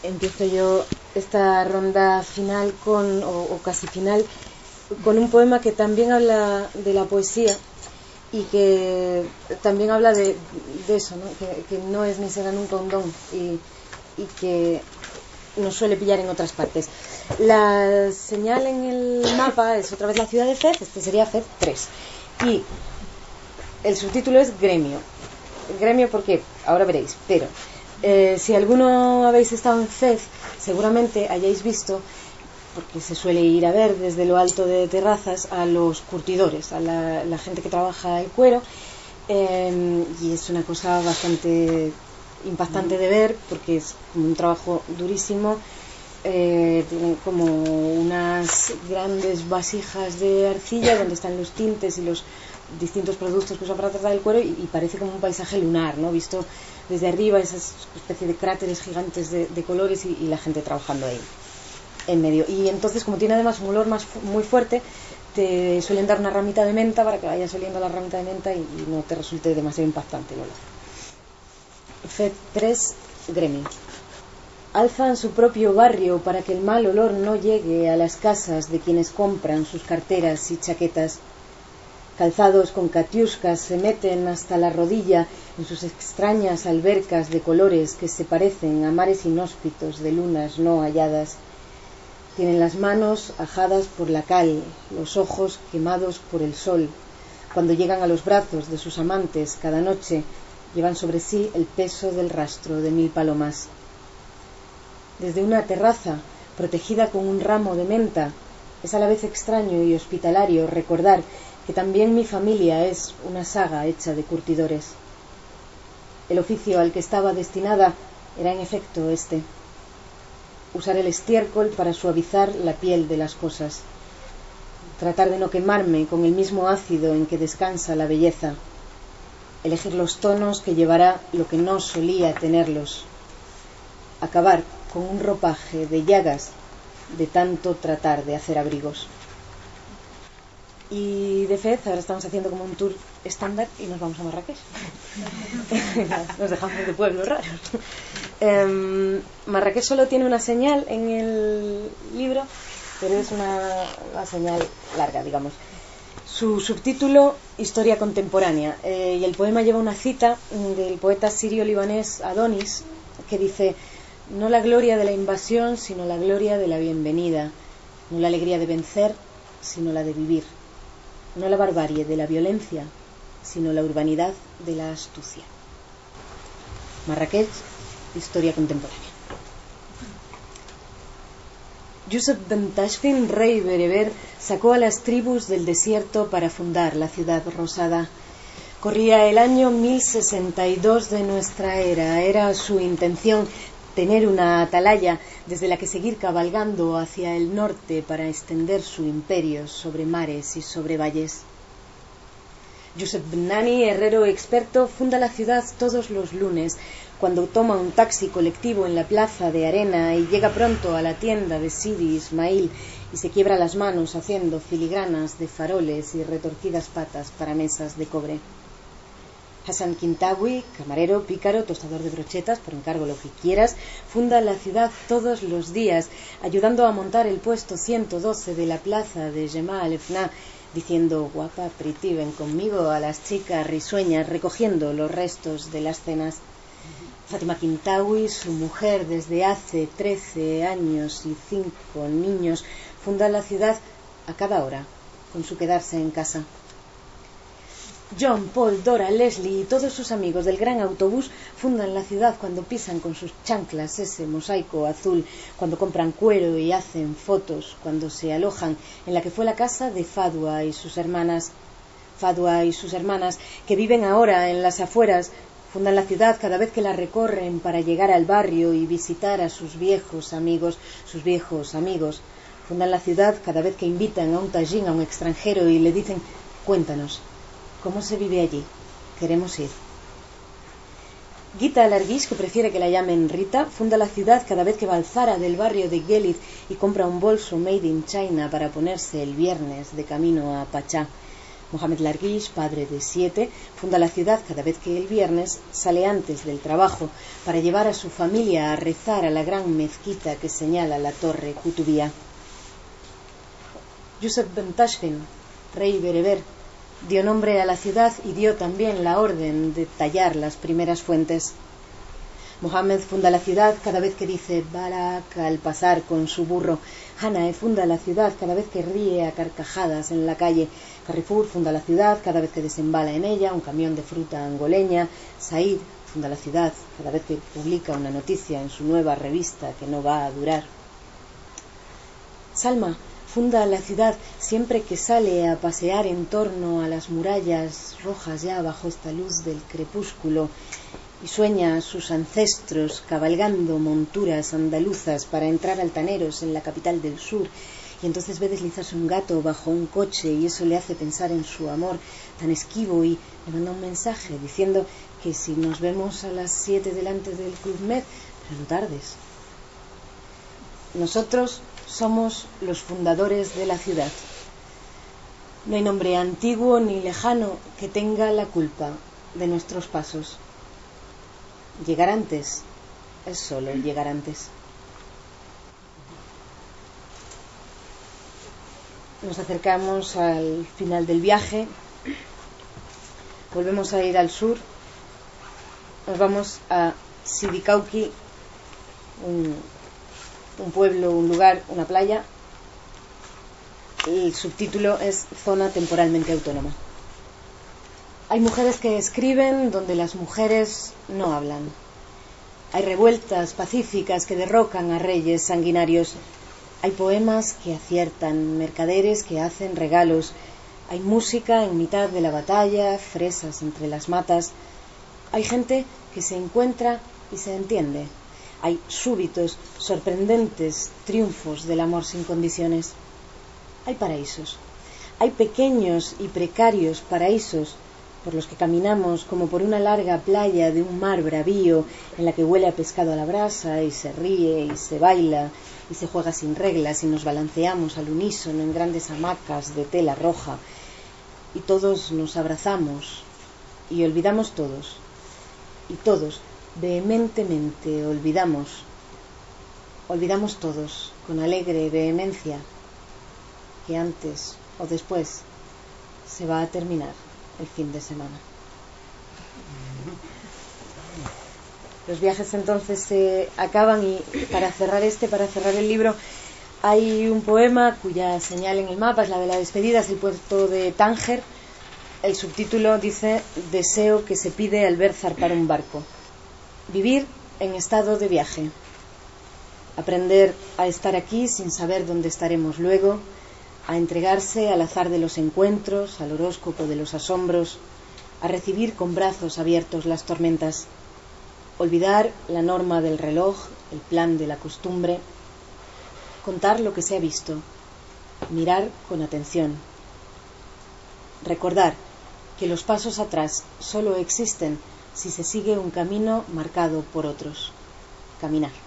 empiezo yo esta ronda final o casi final, con un poema que también habla de la poesía y que también habla de eso, ¿no? Que no es ni será nunca un don y que nos suele pillar en otras partes. La señal en el mapa es otra vez la ciudad de Fez, este sería Fez 3. Y el subtítulo es Gremio. Gremio porque, ahora veréis, pero si alguno habéis estado en Fez, seguramente hayáis visto, porque se suele ir a ver desde lo alto de terrazas, a los curtidores, a la gente que trabaja el cuero, y es una cosa bastante impactante de ver porque es un trabajo durísimo. Tienen como unas grandes vasijas de arcilla donde están los tintes y los distintos productos que usan para tratar el cuero y parece como un paisaje lunar, ¿no? Visto desde arriba, esas especie de cráteres gigantes de colores y la gente trabajando ahí en medio. Y entonces, como tiene además un olor muy fuerte, te suelen dar una ramita de menta para que vayas oliendo la ramita de menta y no te resulte demasiado impactante el olor. Fez 3, Gremio. Alzan su propio barrio para que el mal olor no llegue a las casas de quienes compran sus carteras y chaquetas. Calzados con catiuscas se meten hasta la rodilla en sus extrañas albercas de colores que se parecen a mares inhóspitos de lunas no halladas. Tienen las manos ajadas por la cal, los ojos quemados por el sol. Cuando llegan a los brazos de sus amantes cada noche, llevan sobre sí el peso del rastro de 1000 palomas. Desde una terraza, protegida con un ramo de menta, es a la vez extraño y hospitalario recordar que también mi familia es una saga hecha de curtidores. El oficio al que estaba destinada era en efecto este: usar el estiércol para suavizar la piel de las cosas, tratar de no quemarme con el mismo ácido en que descansa la belleza, elegir los tonos que llevará lo que no solía tenerlos, acabar con un ropaje de llagas de tanto tratar de hacer abrigos. Y de Fez ahora estamos haciendo como un tour estándar y nos vamos a Marrakech. Nos dejamos de pueblos raros. Marrakech solo tiene una señal en el libro, pero es una señal larga, digamos. Su subtítulo, Historia contemporánea, y el poema lleva una cita del poeta sirio-libanés Adonis, que dice: no la gloria de la invasión, sino la gloria de la bienvenida, no la alegría de vencer, sino la de vivir, no la barbarie de la violencia, sino la urbanidad de la astucia. Marrakech, historia contemporánea. Yusuf Ben Tashfin, rey bereber, sacó a las tribus del desierto para fundar la ciudad rosada. Corría el año 1062 de nuestra era. Era su intención tener una atalaya desde la que seguir cabalgando hacia el norte para extender su imperio sobre mares y sobre valles. Yusuf Ben Nani, herrero experto, funda la ciudad todos los lunes, cuando toma un taxi colectivo en la plaza de arena y llega pronto a la tienda de Sidi Ismail y se quiebra las manos haciendo filigranas de faroles y retorcidas patas para mesas de cobre. Hassan Kintawi, camarero, pícaro, tostador de brochetas, por encargo lo que quieras, funda la ciudad todos los días, ayudando a montar el puesto 112 de la plaza de Jemaa el-Fna, diciendo: guapa, pretty, ven conmigo, a las chicas risueñas, recogiendo los restos de las cenas. Fátima Kintawi, su mujer desde hace 13 años y 5 niños, funda la ciudad a cada hora, con su quedarse en casa. John, Paul, Dora, Leslie y todos sus amigos del gran autobús fundan la ciudad cuando pisan con sus chanclas ese mosaico azul, cuando compran cuero y hacen fotos, cuando se alojan en la que fue la casa de Fadwa y sus hermanas. Fadwa y sus hermanas, que viven ahora en las afueras, fundan la ciudad cada vez que la recorren para llegar al barrio y visitar a sus viejos amigos. Fundan la ciudad cada vez que invitan a un tajín a un extranjero y le dicen: cuéntanos, ¿cómo se vive allí? Queremos ir. Gita Larguish, que prefiere que la llamen Rita, funda la ciudad cada vez que va al Zara del barrio de Gelid y compra un bolso made in China para ponerse el viernes de camino a Pachá. Mohamed Larguish, padre de 7, funda la ciudad cada vez que el viernes sale antes del trabajo para llevar a su familia a rezar a la gran mezquita que señala la torre Kutubía. Yusuf Ben Tashfin, rey bereber, dio nombre a la ciudad y dio también la orden de tallar las primeras fuentes. Mohammed funda la ciudad cada vez que dice Barak al pasar con su burro. Hanae funda la ciudad cada vez que ríe a carcajadas en la calle. Carrefour funda la ciudad cada vez que desembala en ella un camión de fruta angoleña. Said funda la ciudad cada vez que publica una noticia en su nueva revista que no va a durar. Salma funda la ciudad siempre que sale a pasear en torno a las murallas rojas ya bajo esta luz del crepúsculo y sueña a sus ancestros cabalgando monturas andaluzas para entrar altaneros en la capital del sur, y entonces ve deslizarse un gato bajo un coche y eso le hace pensar en su amor tan esquivo y le manda un mensaje diciendo que si nos vemos a las 7 delante del Club Med, pero no tardes. Nosotros somos los fundadores de la ciudad. No hay nombre antiguo ni lejano que tenga la culpa de nuestros pasos. Llegar antes es solo llegar antes. Nos acercamos al final del viaje, volvemos a ir al sur, nos vamos a Sidikauki, un pueblo, un lugar, una playa. El subtítulo es Zona temporalmente autónoma. Hay mujeres que escriben donde las mujeres no hablan. Hay revueltas pacíficas que derrocan a reyes sanguinarios. Hay poemas que aciertan, mercaderes que hacen regalos. Hay música en mitad de la batalla, fresas entre las matas. Hay gente que se encuentra y se entiende. Hay súbitos, sorprendentes triunfos del amor sin condiciones. Hay paraísos. Hay pequeños y precarios paraísos por los que caminamos como por una larga playa de un mar bravío en la que huele a pescado a la brasa y se ríe y se baila y se juega sin reglas y nos balanceamos al unísono en grandes hamacas de tela roja y todos nos abrazamos y olvidamos todos y todos vehementemente olvidamos todos con alegre vehemencia que antes o después se va a terminar el fin de semana. Los viajes entonces se acaban y para cerrar el libro, hay un poema cuya señal en el mapa es la de la despedida, es el puerto de Tánger. El subtítulo dice: Deseo que se pide al ver zarpar un barco. Vivir en estado de viaje. Aprender a estar aquí sin saber dónde estaremos luego, a entregarse al azar de los encuentros, al horóscopo de los asombros, a recibir con brazos abiertos las tormentas, olvidar la norma del reloj, el plan de la costumbre, contar lo que se ha visto, mirar con atención, recordar que los pasos atrás solo existen si se sigue un camino marcado por otros, caminar.